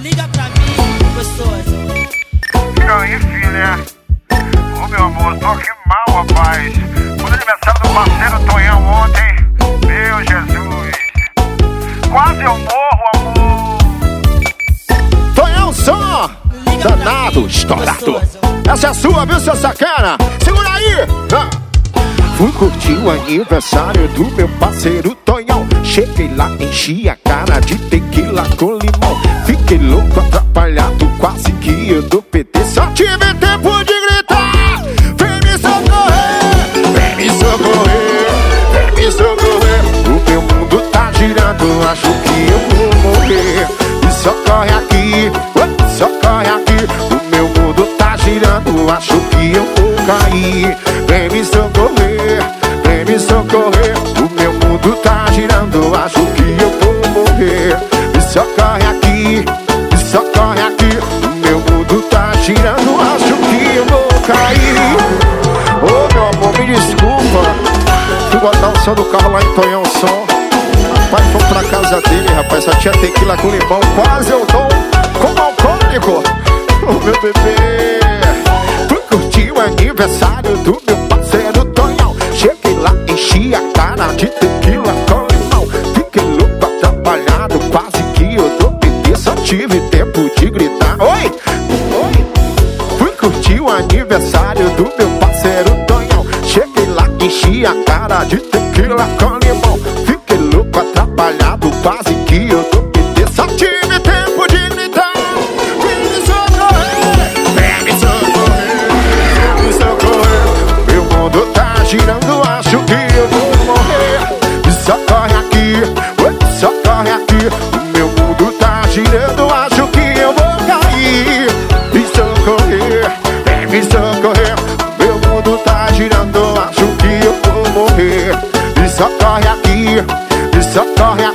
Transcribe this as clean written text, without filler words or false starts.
liga pra mim, gostoso. E aí, filha? Ô, meu amor, tô aqui mal, rapaz. Foi aniversário do parceiro Tonhão ontem. Meu Jesus. Quase eu morro, amor. Tonhão só! Danado, estourado. Essa é a sua, viu, seu sacana? Segura aí! Fui curtir o aniversário do meu parceiro Tonhão. Cheguei lá, enchi a cara de tequila com limão. Fiquei louco, atrapalhado, quase que eu dou PT. Só tive tempo de gritar: vem me socorrer, vem me socorrer, vem me socorrer. O meu mundo tá girando, acho que eu vou morrer. Me socorre aqui, socorre aqui. O meu mundo tá girando, acho que eu vou cair. Vem me socorrer, vem me socorrer. O meu mundo tá girando, acho que eu vou morrer. Me socorre aqui, me socorre aqui. O meu mundo tá girando, acho que eu vou cair. Ô, meu amor, me desculpa. Fui botar o som do carro lá em Tonhão Som. Rapaz, fomos pra casa dele, rapaz, só tinha tequila com limão. Quase eu tô como alcoólico. Ô, meu bebê. Fui curtir o aniversário do meu parceiro Tonhão. Cheguei lá, enchi a cara de tequila com limão. Fiquei louco, atrapalhado, quase que eu dou PT. Só tive tempo de gritar: oi, oi. Fui curtir o aniversário do meu parceiro Tonhão. Cheguei lá, enchi a cara de tequila com limão. Fiquei louco, atrapalhado, quase que eu dou PT. Só tive tempo de gritar: vem me socorrer, vem me socorrer, vem me socorrer. Meu mundo tá girando, acho que eu vou morrer. Me socorre aqui, oi, socorre aqui. O meu mundo tá girando, acho que eu vou cair. Me socorrer, vem me socorrer. O meu mundo tá girando, acho que eu vou morrer. Me socorre aqui, me socorre